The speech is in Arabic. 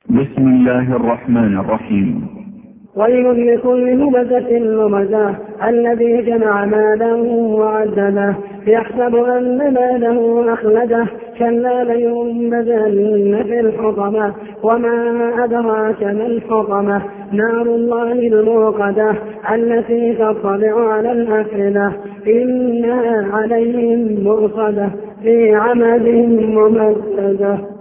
بسم الله الرحمن الرحيم. ويل لكل همزة لمزة الذي جمع مالا وعدده يحسب أن ماله أخلده كلا لينبذن في الحطمة وما أدراك ما الحطمة نار الله الموقدة التي تطلع على الأفئدة إنها عليهم مرصدة في عمد ممددة.